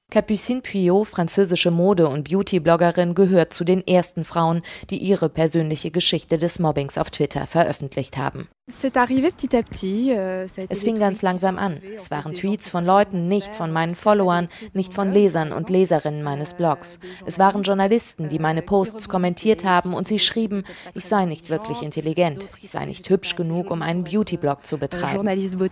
Capucine Puyot, französische Mode- und Beauty-Bloggerin, gehört zu den ersten Frauen, die ihre persönliche Geschichte des Mobbings auf Twitter veröffentlicht haben. Es fing ganz langsam an. Es waren Tweets von Leuten, nicht von meinen Followern, nicht von Lesern und Leserinnen meines Blogs. Es waren Journalisten, die meine Posts kommentiert haben und sie schrieben, ich sei nicht wirklich intelligent, ich sei nicht hübsch genug, um einen Beauty-Blog zu betreiben.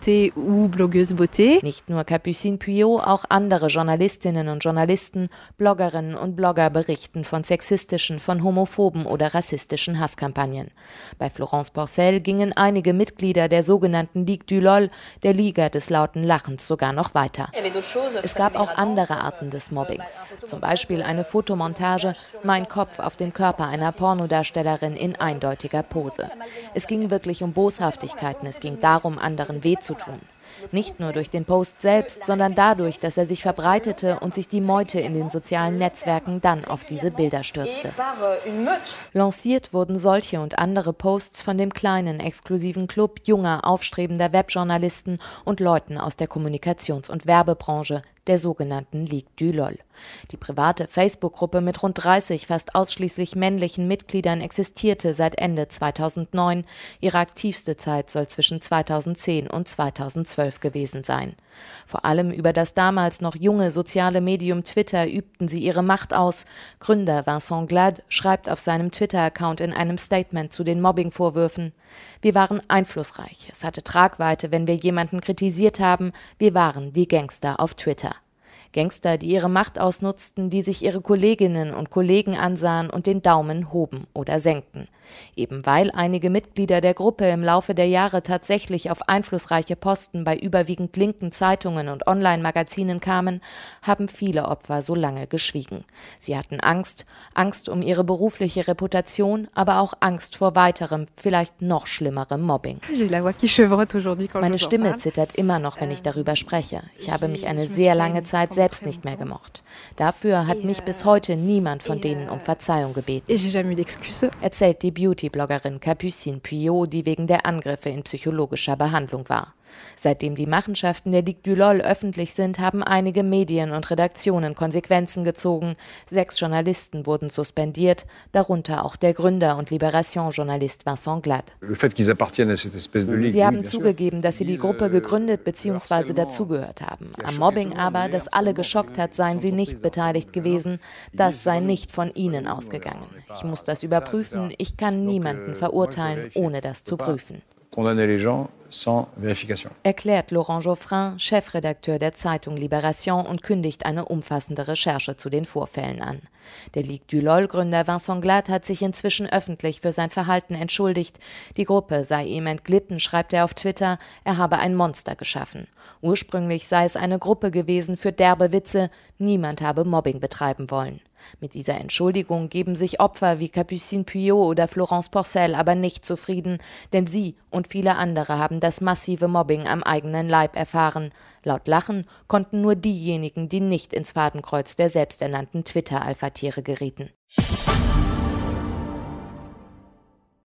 Nicht nur Capucine Puyot, auch andere Journalistinnen und Journalisten, Bloggerinnen und Blogger berichten von sexistischen, von homophoben oder rassistischen Hasskampagnen. Bei Florence Porcel gingen einige Mitglieder der sogenannten Ligue du LOL, der Liga des lauten Lachens, sogar noch weiter. Es gab auch andere Arten des Mobbings, zum Beispiel eine Fotomontage, mein Kopf auf dem Körper einer Pornodarstellerin in eindeutiger Pose. Es ging wirklich um Boshaftigkeiten, es ging darum, anderen weh zu tun. Nicht nur durch den Post selbst, sondern dadurch, dass er sich verbreitete und sich die Meute in den sozialen Netzwerken dann auf diese Bilder stürzte. Lanciert wurden solche und andere Posts von dem kleinen, exklusiven Club junger, aufstrebender Webjournalisten und Leuten aus der Kommunikations- und Werbebranche, der sogenannten Ligue du LOL. Die private Facebook-Gruppe mit rund 30 fast ausschließlich männlichen Mitgliedern existierte seit Ende 2009. Ihre aktivste Zeit soll zwischen 2010 und 2012 gewesen sein. Vor allem über das damals noch junge soziale Medium Twitter übten sie ihre Macht aus. Gründer Vincent Glad schreibt auf seinem Twitter-Account in einem Statement zu den Mobbing-Vorwürfen: Wir waren einflussreich. Es hatte Tragweite, wenn wir jemanden kritisiert haben. Wir waren die Gangster auf Twitter. Gangster, die ihre Macht ausnutzten, die sich ihre Kolleginnen und Kollegen ansahen und den Daumen hoben oder senkten. Eben weil einige Mitglieder der Gruppe im Laufe der Jahre tatsächlich auf einflussreiche Posten bei überwiegend linken Zeitungen und Online-Magazinen kamen, haben viele Opfer so lange geschwiegen. Sie hatten Angst um ihre berufliche Reputation, aber auch Angst vor weiterem, vielleicht noch schlimmerem Mobbing. Meine Stimme zittert immer noch, wenn ich darüber spreche. Ich habe mich eine sehr lange Zeit selbst nicht mehr gemocht. Dafür hat mich bis heute niemand von denen um Verzeihung gebeten, erzählt die Beauty-Bloggerin Capucine Puyot, die wegen der Angriffe in psychologischer Behandlung war. Seitdem die Machenschaften der Ligue du LOL öffentlich sind, haben einige Medien und Redaktionen Konsequenzen gezogen. 6 Journalisten wurden suspendiert, darunter auch der Gründer und Libération-Journalist Vincent Glad. Sie haben zugegeben, dass sie die Gruppe gegründet bzw. dazugehört haben. Am Mobbing aber, das alle geschockt hat, seien sie nicht beteiligt gewesen. Das sei nicht von ihnen ausgegangen. Ich muss das überprüfen. Ich kann niemanden verurteilen, ohne das zu prüfen. Erklärt Laurent Geoffrin, Chefredakteur der Zeitung Libération, und kündigt eine umfassende Recherche zu den Vorfällen an. Der Ligue du LOL-Gründer Vincent Glad hat sich inzwischen öffentlich für sein Verhalten entschuldigt. Die Gruppe sei ihm entglitten, schreibt er auf Twitter, er habe ein Monster geschaffen. Ursprünglich sei es eine Gruppe gewesen für derbe Witze, niemand habe Mobbing betreiben wollen. Mit dieser Entschuldigung geben sich Opfer wie Capucine Puyot oder Florence Porcel aber nicht zufrieden, denn sie und viele andere haben das massive Mobbing am eigenen Leib erfahren. Laut Lachen konnten nur diejenigen, die nicht ins Fadenkreuz der selbsternannten Twitter-Alpha-Tiere gerieten.